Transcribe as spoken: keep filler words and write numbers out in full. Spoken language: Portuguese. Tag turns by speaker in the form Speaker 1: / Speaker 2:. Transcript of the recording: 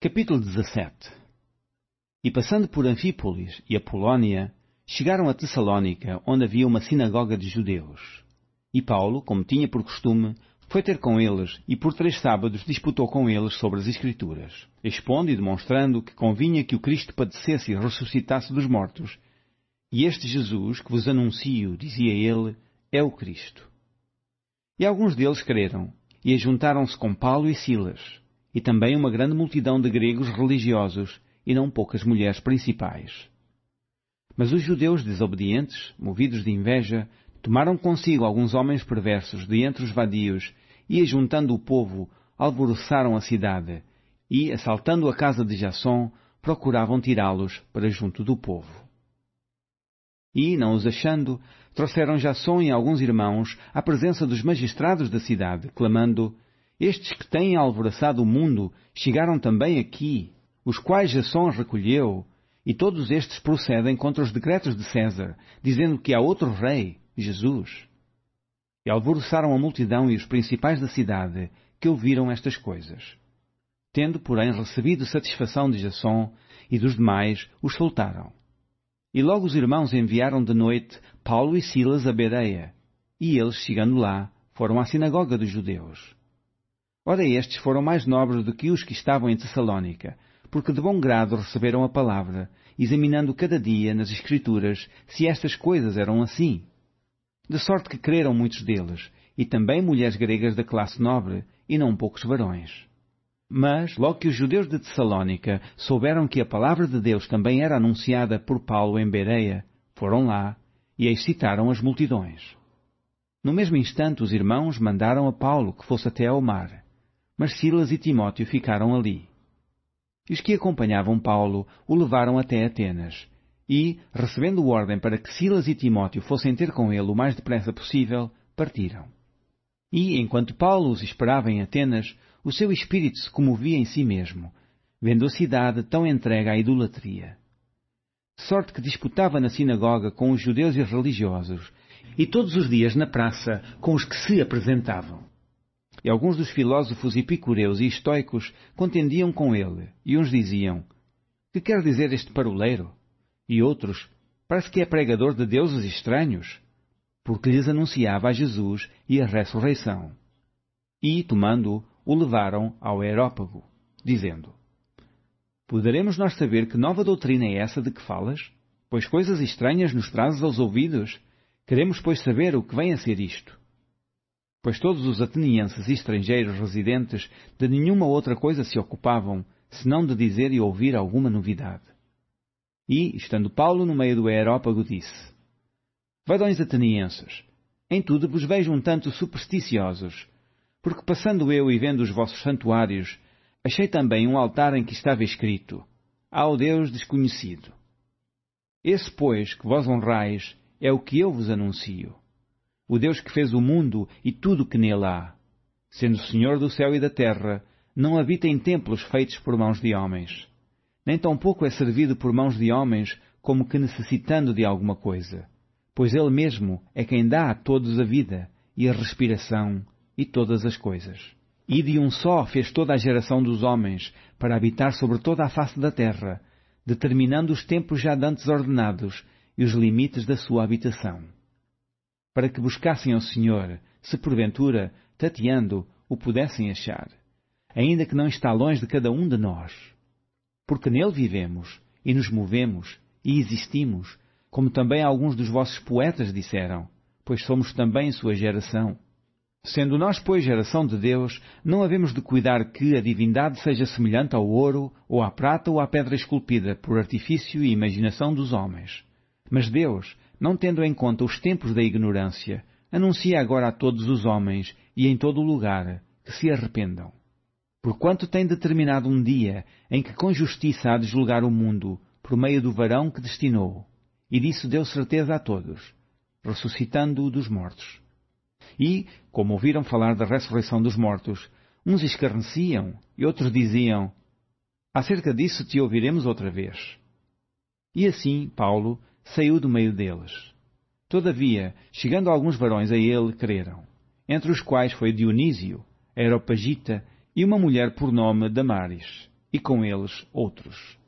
Speaker 1: Capítulo dezassete. E passando por Anfípolis e Apolónia, chegaram a Tessalónica, onde havia uma sinagoga de judeus. E Paulo, como tinha por costume, foi ter com eles e por três sábados disputou com eles sobre as Escrituras, expondo e demonstrando que convinha que o Cristo padecesse e ressuscitasse dos mortos. E este Jesus, que vos anuncio, dizia ele, é o Cristo. E alguns deles creram, e ajuntaram-se com Paulo e Silas, e também uma grande multidão de gregos religiosos, e não poucas mulheres principais. Mas os judeus desobedientes, movidos de inveja, tomaram consigo alguns homens perversos de entre os vadios, e, ajuntando o povo, alvoroçaram a cidade, e, assaltando a casa de Jasson, procuravam tirá-los para junto do povo. E, não os achando, trouxeram Jasson e alguns irmãos à presença dos magistrados da cidade, clamando: Estes que têm alvoroçado o mundo chegaram também aqui, os quais Jasson recolheu, e todos estes procedem contra os decretos de César, dizendo que há outro rei, Jesus. E alvoroçaram a multidão e os principais da cidade, que ouviram estas coisas. Tendo, porém, recebido satisfação de Jasson e dos demais, os soltaram. E logo os irmãos enviaram de noite Paulo e Silas a Bereia, e eles, chegando lá, foram à sinagoga dos judeus. Ora, estes foram mais nobres do que os que estavam em Tessalónica, porque de bom grado receberam a palavra, examinando cada dia nas Escrituras se estas coisas eram assim. De sorte que creram muitos deles, e também mulheres gregas da classe nobre, e não poucos varões. Mas, logo que os judeus de Tessalónica souberam que a palavra de Deus também era anunciada por Paulo em Bereia, foram lá e excitaram as multidões. No mesmo instante os irmãos mandaram a Paulo que fosse até ao mar, mas Silas e Timóteo ficaram ali. E os que acompanhavam Paulo o levaram até Atenas, e, recebendo ordem para que Silas e Timóteo fossem ter com ele o mais depressa possível, partiram. E, enquanto Paulo os esperava em Atenas, o seu espírito se comovia em si mesmo, vendo a cidade tão entregue à idolatria. De sorte que disputava na sinagoga com os judeus e religiosos, e todos os dias na praça com os que se apresentavam. E alguns dos filósofos epicureus e estoicos contendiam com ele, e uns diziam: Que quer dizer este paroleiro? E outros: Parece que é pregador de deuses estranhos, porque lhes anunciava a Jesus e a ressurreição. E, tomando-o, o levaram ao Areópago, dizendo: Poderemos nós saber que nova doutrina é essa de que falas? Pois coisas estranhas nos trazes aos ouvidos. Queremos, pois, saber o que vem a ser isto. Pois todos os atenienses e estrangeiros residentes de nenhuma outra coisa se ocupavam, senão de dizer e ouvir alguma novidade. E, estando Paulo no meio do Areópago, disse: Varões atenienses, em tudo vos vejo um tanto supersticiosos, porque passando eu e vendo os vossos santuários, achei também um altar em que estava escrito: Ao Deus desconhecido. Esse, pois, que vós honrais, é o que eu vos anuncio. O Deus que fez o mundo e tudo o que nele há, sendo Senhor do céu e da terra, não habita em templos feitos por mãos de homens, nem tampouco é servido por mãos de homens como que necessitando de alguma coisa, pois Ele mesmo é quem dá a todos a vida e a respiração e todas as coisas. E de um só fez toda a geração dos homens para habitar sobre toda a face da terra, determinando os tempos já dantes ordenados e os limites da sua habitação, para que buscassem ao Senhor, se porventura, tateando, o pudessem achar, ainda que não está longe de cada um de nós. Porque nele vivemos, e nos movemos, e existimos, como também alguns dos vossos poetas disseram, pois somos também sua geração. Sendo nós, pois, geração de Deus, não havemos de cuidar que a divindade seja semelhante ao ouro, ou à prata, ou à pedra esculpida, por artifício e imaginação dos homens. Mas Deus, não tendo em conta os tempos da ignorância, anuncia agora a todos os homens e em todo o lugar que se arrependam. Porquanto tem determinado um dia em que com justiça há de julgar o mundo por meio do varão que destinou, e disso deu certeza a todos, ressuscitando-o dos mortos. E, como ouviram falar da ressurreição dos mortos, uns escarneciam e outros diziam: Acerca disso te ouviremos outra vez. E assim Paulo saiu do meio deles. Todavia, chegando alguns varões a ele, creram, entre os quais foi Dionísio, Areopagita, e uma mulher por nome Damaris, e com eles outros.